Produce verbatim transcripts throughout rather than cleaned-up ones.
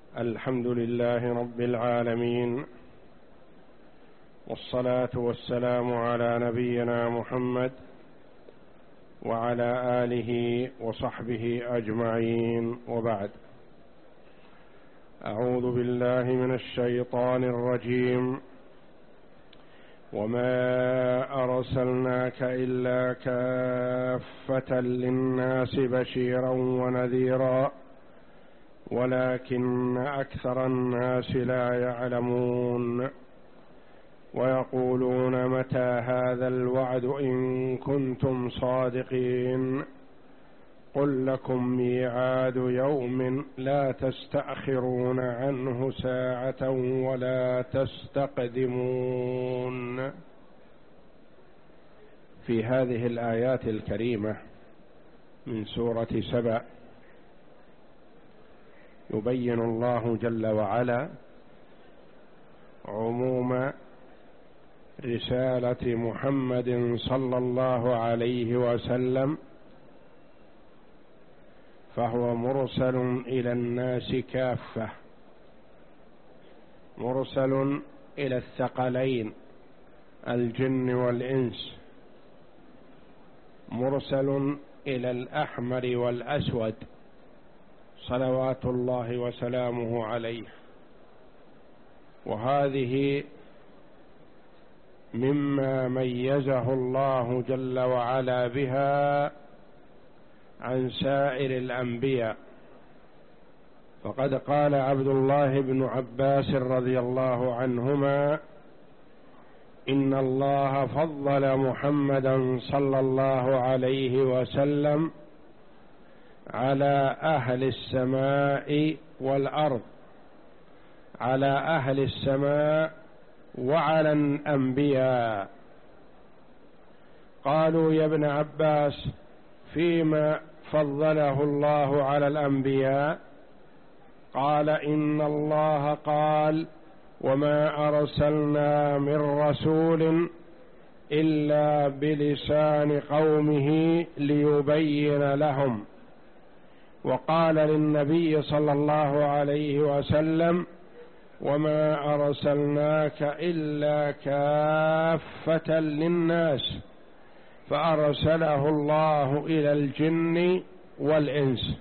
الحمد لله رب العالمين، والصلاة والسلام على نبينا محمد وعلى آله وصحبه أجمعين، وبعد. أعوذ بالله من الشيطان الرجيم. وما أرسلناك إلا كافة للناس بشيرا ونذيرا ولكن أكثر الناس لا يعلمون. ويقولون متى هذا الوعد إن كنتم صادقين. قل لكم ميعاد يوم لا تستأخرون عنه ساعة ولا تستقدمون. في هذه الآيات الكريمة من سورة سبأ يبين الله جل وعلا عموم رسالة محمد صلى الله عليه وسلم، فهو مرسل إلى الناس كافة، مرسل إلى الثقلين الجن والإنس، مرسل إلى الأحمر والأسود صلوات الله وسلامه عليه. وهذه مما ميزه الله جل وعلا بها عن سائر الأنبياء. فقد قال عبد الله بن عباس رضي الله عنهما: إن الله فضل محمدا صلى الله عليه وسلم على أهل السماء والأرض، على أهل السماء وعلى الأنبياء. قالوا يا ابن عباس فيما فضله الله على الأنبياء؟ قال: إن الله قال: وما أرسلنا من رسول إلا بلسان قومه ليبين لهم. وقال للنبي صلى الله عليه وسلم: وما أرسلناك إلا كافة للناس، فأرسله الله إلى الجن والإنس.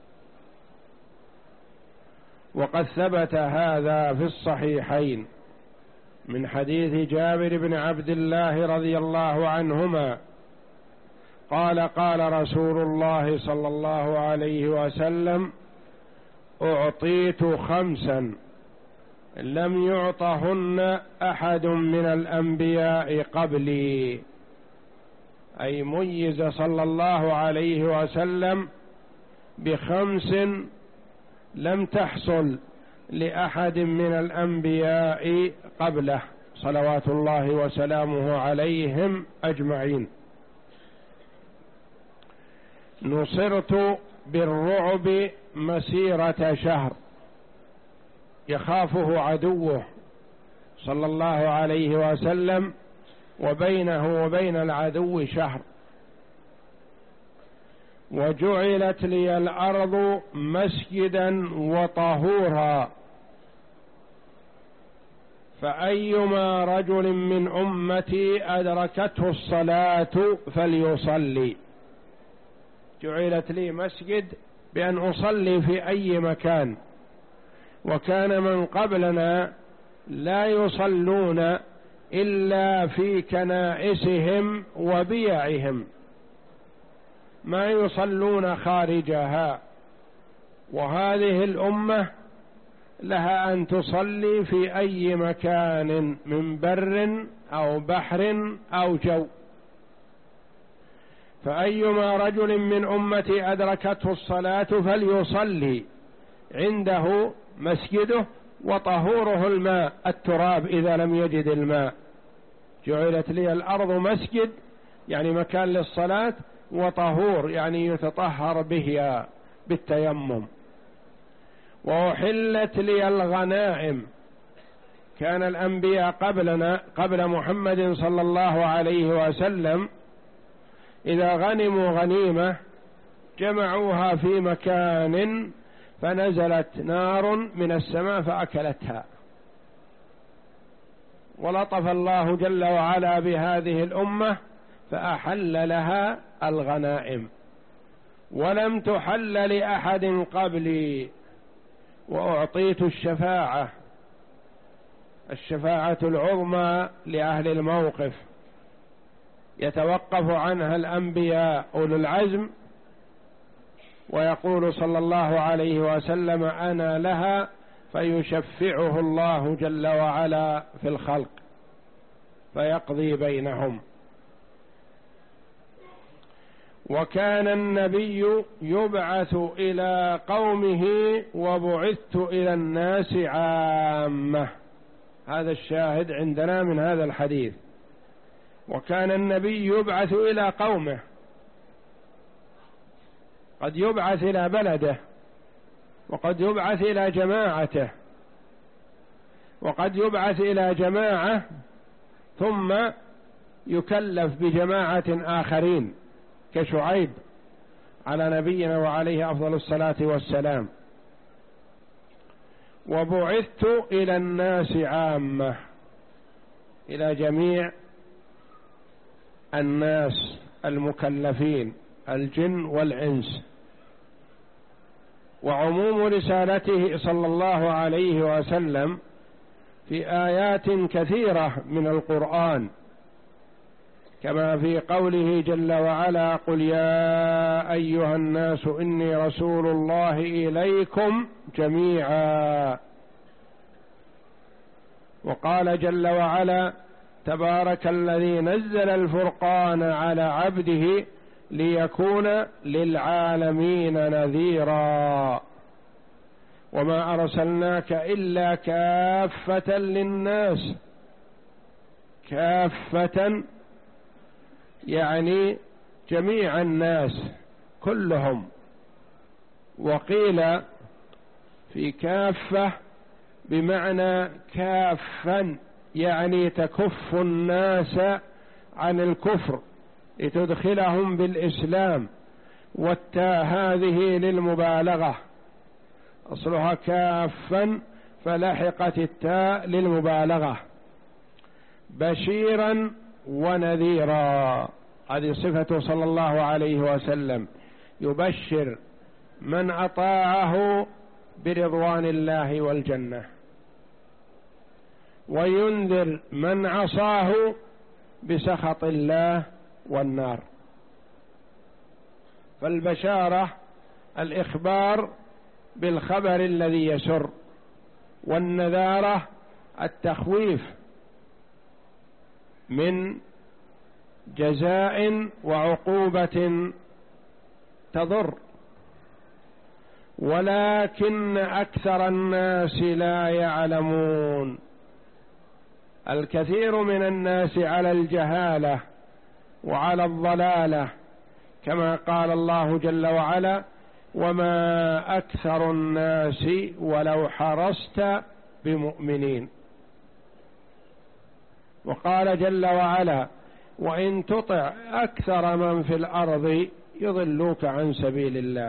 وقد ثبت هذا في الصحيحين من حديث جابر بن عبد الله رضي الله عنهما قال: قال رسول الله صلى الله عليه وسلم: أعطيت خمسا لم يعطهن أحد من الأنبياء قبلي، أي ميز صلى الله عليه وسلم بخمس لم تحصل لأحد من الأنبياء قبله صلوات الله وسلامه عليهم أجمعين. نصرت بالرعب مسيرة شهر، يخافه عدوه صلى الله عليه وسلم، وبينه وبين العدو شهر. وجعلت لي الأرض مسجدا وطهورا، فأيما رجل من أمتي أدركته الصلاة فليصلي. جعلت لي مسجد بأن أصلي في أي مكان، وكان من قبلنا لا يصلون إلا في كنائسهم وبيعهم، ما يصلون خارجها. وهذه الأمة لها أن تصلي في أي مكان من بر أو بحر أو جو. فأيما رجل من أمتي أدركته الصلاة فليصلي، عنده مسجده وطهوره الماء، التراب إذا لم يجد الماء. جعلت لي الأرض مسجد يعني مكان للصلاة، وطهور يعني يتطهر به بالتيمم. وأحلت لي الغنائم، كان الأنبياء قبلنا قبل محمد صلى الله عليه وسلم إذا غنموا غنيمة جمعوها في مكان فنزلت نار من السماء فأكلتها. ولطف الله جل وعلا بهذه الأمة فأحل لها الغنائم، ولم تحل لأحد قبلي، وأعطيت الشفاعة، الشفاعة العظمى لأهل الموقف يتوقف عنها الأنبياء أولو العزم، ويقول صلى الله عليه وسلم أنا لها، فيشفعه الله جل وعلا في الخلق فيقضي بينهم. وكان النبي يبعث إلى قومه وبعثت إلى الناس عامة. هذا الشاهد عندنا من هذا الحديث. وكان النبي يبعث إلى قومه، قد يبعث إلى بلده، وقد يبعث إلى جماعته، وقد يبعث إلى جماعة ثم يكلف بجماعة آخرين كشعيب على نبينا وعليه أفضل الصلاة والسلام. وبعثت إلى الناس عامة، إلى جميع الناس المكلفين الجن والإنس. وعموم رسالته صلى الله عليه وسلم في آيات كثيرة من القرآن، كما في قوله جل وعلا قل يا أيها الناس إني رسول الله إليكم جميعا. وقال جل وعلا تبارك الذي نزل الفرقان على عبده ليكون للعالمين نذيرا وما أرسلناك إلا كافة للناس. كافة يعني جميع الناس كلهم. وقيل في كافة بمعنى كافا، يعني تكف الناس عن الكفر لتدخلهم بالإسلام، والتاء هذه للمبالغة، أصلها كافا فلحقت التاء للمبالغة. بشيرا ونذيرا، هذه صفته صلى الله عليه وسلم، يبشر من أطاعه برضوان الله والجنة، وينذر من عصاه بسخط الله والنار. فالبشارة الإخبار بالخبر الذي يسر، والنذارة التخويف من جزاء وعقوبة تضر. ولكن أكثر الناس لا يعلمون، الكثير من الناس على الجهالة وعلى الضلالة، كما قال الله جل وعلا وما أكثر الناس ولو حرصت بمؤمنين. وقال جل وعلا وإن تطع أكثر من في الأرض يضلوك عن سبيل الله.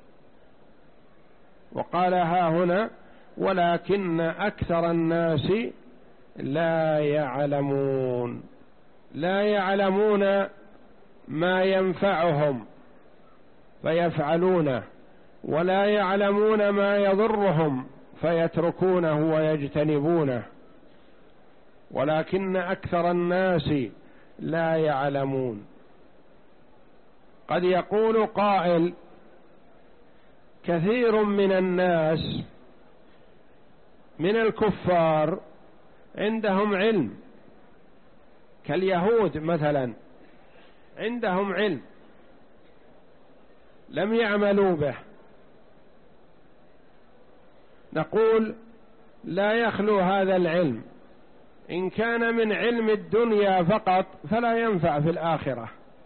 وقال ها هنا ولكن أكثر الناس لا يعلمون، لا يعلمون ما ينفعهم فيفعلونه، ولا يعلمون ما يضرهم فيتركونه ويجتنبونه. ولكن أكثر الناس لا يعلمون. قد يقول قائل كثير من الناس من الكفار عندهم علم، كاليهود مثلا عندهم علم لم يعملوا به. نقول لا يخلو هذا العلم، إن كان من علم الدنيا فقط فلا ينفع في الآخرة،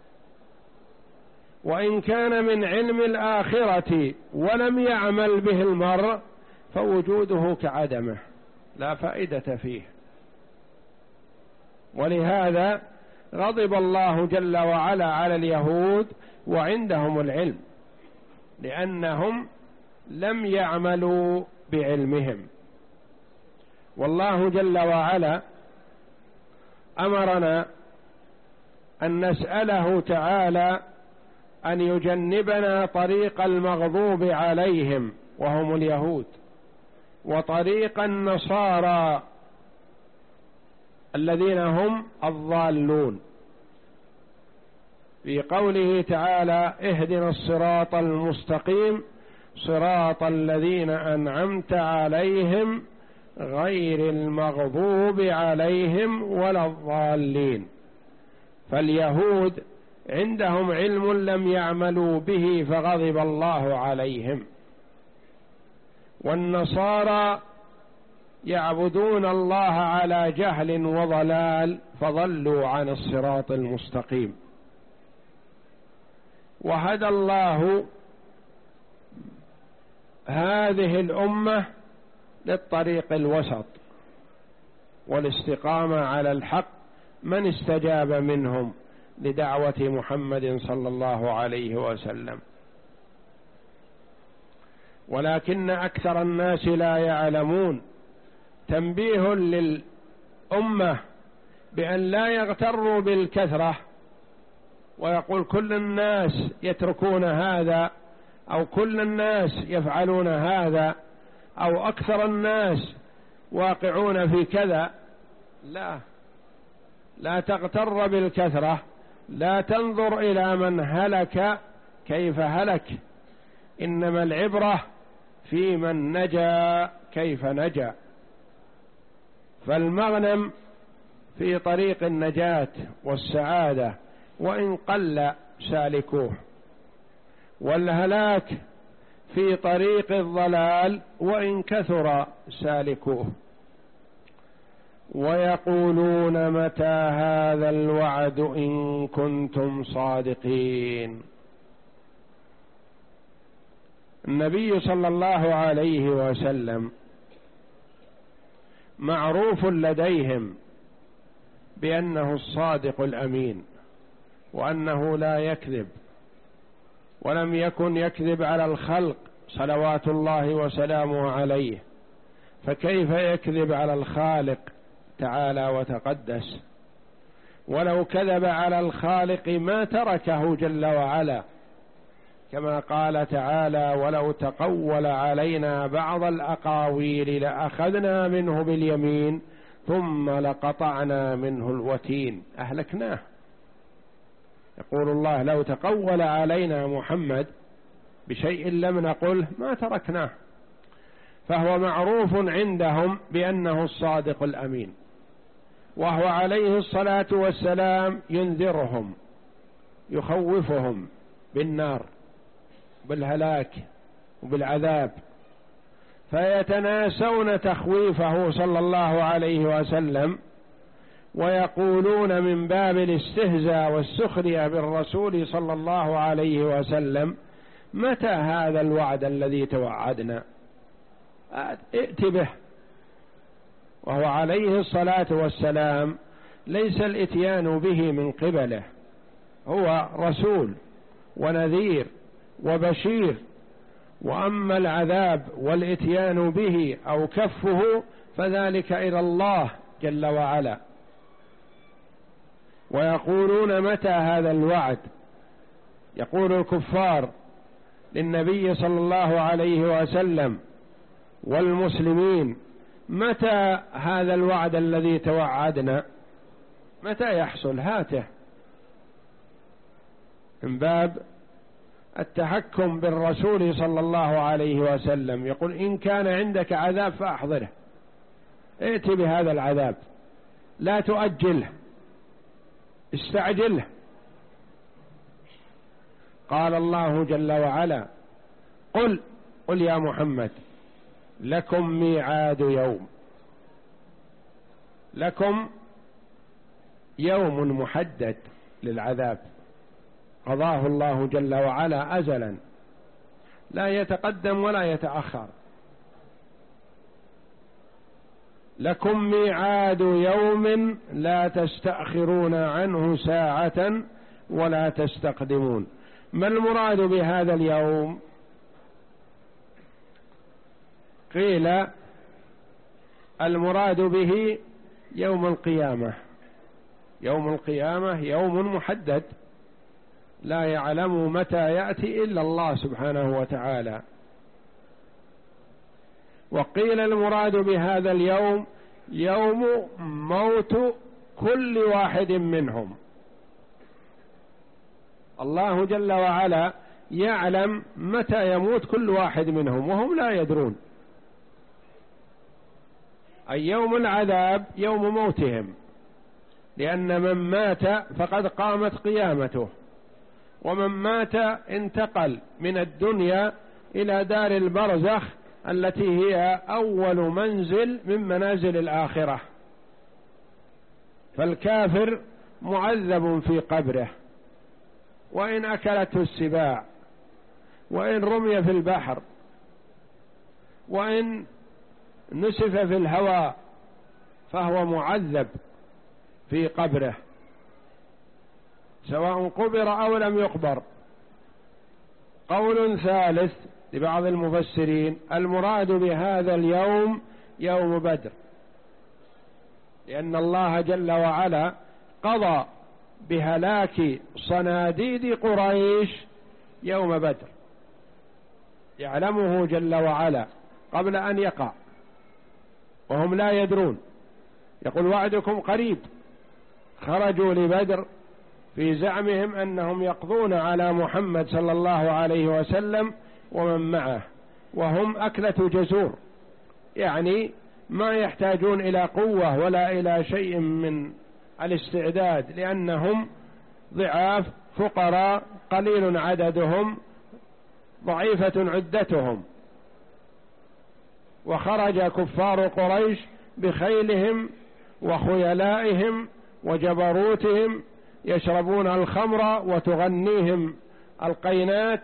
وإن كان من علم الآخرة ولم يعمل به المرء فوجوده كعدمه لا فائدة فيه. ولهذا غضب الله جل وعلا على اليهود وعندهم العلم، لأنهم لم يعملوا بعلمهم. والله جل وعلا أمرنا أن نسأله تعالى أن يجنبنا طريق المغضوب عليهم وهم اليهود، وطريق النصارى الذين هم الضالون، في قوله تعالى: اهدنا الصراط المستقيم صراط الذين أنعمت عليهم غير المغضوب عليهم ولا الضالين. فاليهود عندهم علم لم يعملوا به فغضب الله عليهم، والنصارى يعبدون الله على جهل وضلال فضلوا عن الصراط المستقيم. وهدى الله هذه الأمة للطريق الوسط والاستقامة على الحق من استجاب منهم لدعوة محمد صلى الله عليه وسلم. ولكن أكثر الناس لا يعلمون. تنبيه للأمة بأن لا يغتروا بالكثرة ويقول كل الناس يتركون هذا، أو كل الناس يفعلون هذا، أو أكثر الناس واقعون في كذا. لا لا تغتر بالكثرة، لا تنظر إلى من هلك كيف هلك، إنما العبرة في من نجا كيف نجا. فالمغنم في طريق النجاة والسعادة وإن قل سالكوه، والهلاك في طريق الضلال وإن كثر سالكوه. ويقولون متى هذا الوعد إن كنتم صادقين. النبي صلى الله عليه وسلم معروف لديهم بأنه الصادق الأمين، وأنه لا يكذب، ولم يكن يكذب على الخلق صلوات الله وسلامه عليه، فكيف يكذب على الخالق تعالى وتقدس؟ ولو كذب على الخالق ما تركه جل وعلا، كما قال تعالى: ولو تقول علينا بعض الأقاويل لأخذنا منه باليمين ثم لقطعنا منه الوتين، أهلكناه. يقول الله: لو تقول علينا محمد بشيء لم نقله ما تركناه. فهو معروف عندهم بأنه الصادق الأمين، وهو عليه الصلاة والسلام ينذرهم يخوفهم بالنار بالهلاك وبالعذاب، فيتناسون تخويفه صلى الله عليه وسلم، ويقولون من باب الاستهزاء والسخرية بالرسول صلى الله عليه وسلم: متى هذا الوعد الذي توعدنا؟ ائت به. وهو عليه الصلاة والسلام ليس الاتيان به من قبله، هو رسول ونذير وبشير، وأما العذاب والاتيان به أو كفه فذلك إلى الله جل وعلا. ويقولون متى هذا الوعد؟ يقول الكفار للنبي صلى الله عليه وسلم والمسلمين: متى هذا الوعد الذي توعدنا؟ متى يحصل؟ هاته، من باب التحكم بالرسول صلى الله عليه وسلم. يقول: إن كان عندك عذاب فأحضره، ائت بهذا العذاب، لا تؤجله، استعجله. قال الله جل وعلا: قل قل يا محمد لكم ميعاد يوم، لكم يوم محدد للعذاب قضاه الله جل وعلا أزلا، لا يتقدم ولا يتأخر. لكم ميعاد يوم لا تستأخرون عنه ساعة ولا تستقدمون. ما المراد بهذا اليوم؟ قيل المراد به يوم القيامة. يوم القيامة يوم محدد لا يعلم متى يأتي إلا الله سبحانه وتعالى. وقيل المراد بهذا اليوم يوم موت كل واحد منهم. الله جل وعلا يعلم متى يموت كل واحد منهم وهم لا يدرون. أي يوم العذاب يوم موتهم، لأن من مات فقد قامت قيامته، ومن مات انتقل من الدنيا إلى دار البرزخ التي هي أول منزل من منازل الآخرة. فالكافر معذب في قبره، وإن أكلته السباع، وإن رمي في البحر، وإن نسف في الهواء، فهو معذب في قبره سواء قبر أو لم يقبر. قول ثالث لبعض المفسرين المراد بهذا اليوم يوم بدر، لأن الله جل وعلا قضى بهلاك صناديد قريش يوم بدر، يعلمه جل وعلا قبل أن يقع وهم لا يدرون. يقول وعدكم قريب. خرجوا لبدر في زعمهم أنهم يقضون على محمد صلى الله عليه وسلم ومن معه، وهم أكلة جزور، يعني ما يحتاجون إلى قوة ولا إلى شيء من الاستعداد، لأنهم ضعاف فقراء قليل عددهم ضعيفة عدتهم. وخرج كفار قريش بخيلهم وخيلائهم وجبروتهم يشربون الخمر وتغنيهم القينات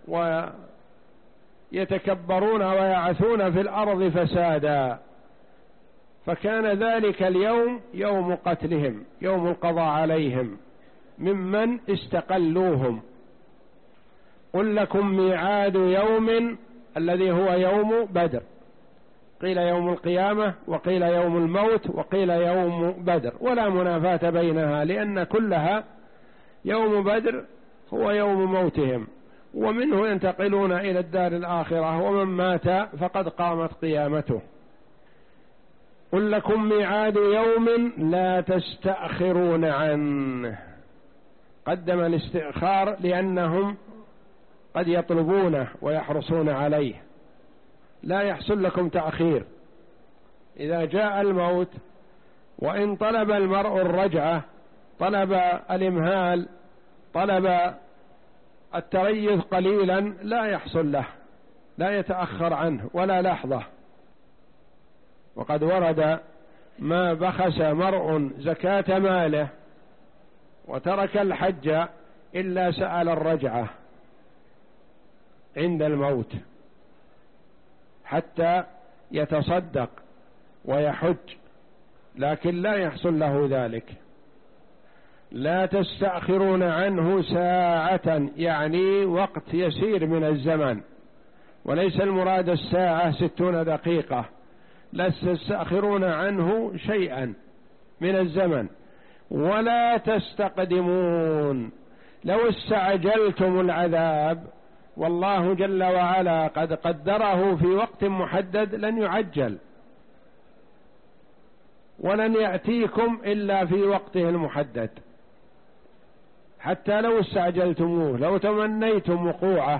ويتكبرون ويعثون في الأرض فسادا، فكان ذلك اليوم يوم قتلهم، يوم القضاء عليهم ممن استقلوهم. قل لكم ميعاد يوم الذي هو يوم بدر، قيل يوم القيامة وقيل يوم الموت وقيل يوم بدر، ولا منافاة بينها، لأن كلها يوم بدر هو يوم موتهم، ومنه ينتقلون إلى الدار الآخرة، ومن مات فقد قامت قيامته. قل لكم ميعاد يوم لا تستأخرون عنه، قدم الاستئخار لأنهم قد يطلبونه ويحرصون عليه. لا يحصل لكم تأخير إذا جاء الموت، وإن طلب المرء الرجعة، طلب الإمهال، طلب التريث قليلا، لا يحصل له، لا يتأخر عنه ولا لحظة. وقد ورد ما بخس مرء زكاة ماله وترك الحج إلا سأل الرجعة عند الموت حتى يتصدق ويحج، لكن لا يحصل له ذلك. لا تستأخرون عنه ساعة، يعني وقت يسير من الزمن، وليس المراد الساعة ستون دقيقة، لا تستأخرون عنه شيئا من الزمن. ولا تستقدمون، لو استعجلتم العذاب والله جل وعلا قد قدره في وقت محدد لن يعجل، ولن يأتيكم إلا في وقته المحدد. حتى لو استعجلتموه، لو تمنيتم وقوعه،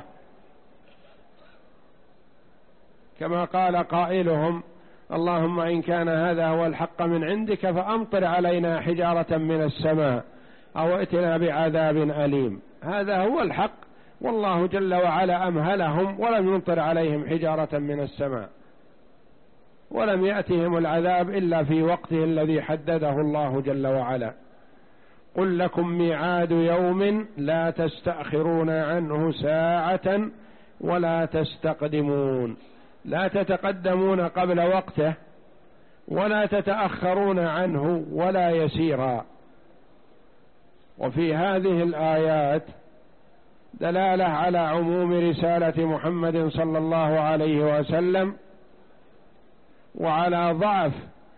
كما قال قائلهم اللهم إن كان هذا هو الحق من عندك فأمطر علينا حجارة من السماء أو ائتنا بعذاب أليم. هذا هو الحق، والله جل وعلا أمهلهم ولم يمطر عليهم حجارة من السماء، ولم يأتهم العذاب إلا في وقته الذي حدده الله جل وعلا. قل لكم ميعاد يوم لا تستأخرون عنه ساعة ولا تستقدمون، لا تتقدمون قبل وقته ولا تتأخرون عنه ولا يسيرا. وفي هذه الآيات دلالة على عموم رسالة محمد صلى الله عليه وسلم وعلى ضعف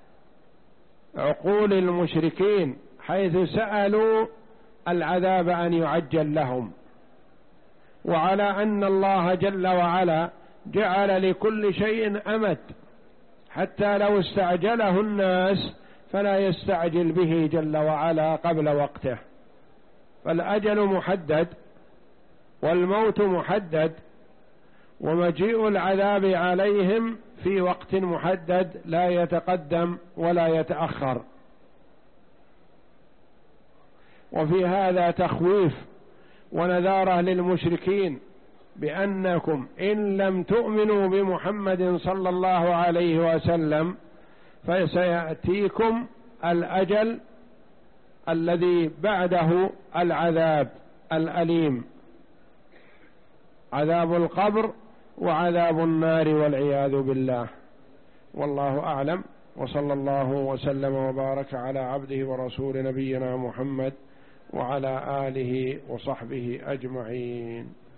عقول المشركين حيث سألوا العذاب أن يعجل لهم، وعلى أن الله جل وعلا جعل لكل شيء أمد، حتى لو استعجله الناس فلا يستعجل به جل وعلا قبل وقته، فالأجل محدد والموت محدد، ومجيء العذاب عليهم في وقت محدد لا يتقدم ولا يتأخر. وفي هذا تخويف ونذارة للمشركين بأنكم إن لم تؤمنوا بمحمد صلى الله عليه وسلم فسيأتيكم الأجل الذي بعده العذاب الأليم، عذاب القبر وعذاب النار والعياذ بالله. والله أعلم، وصلى الله وسلم وبارك على عبده ورسول نبينا محمد وعلى آله وصحبه أجمعين.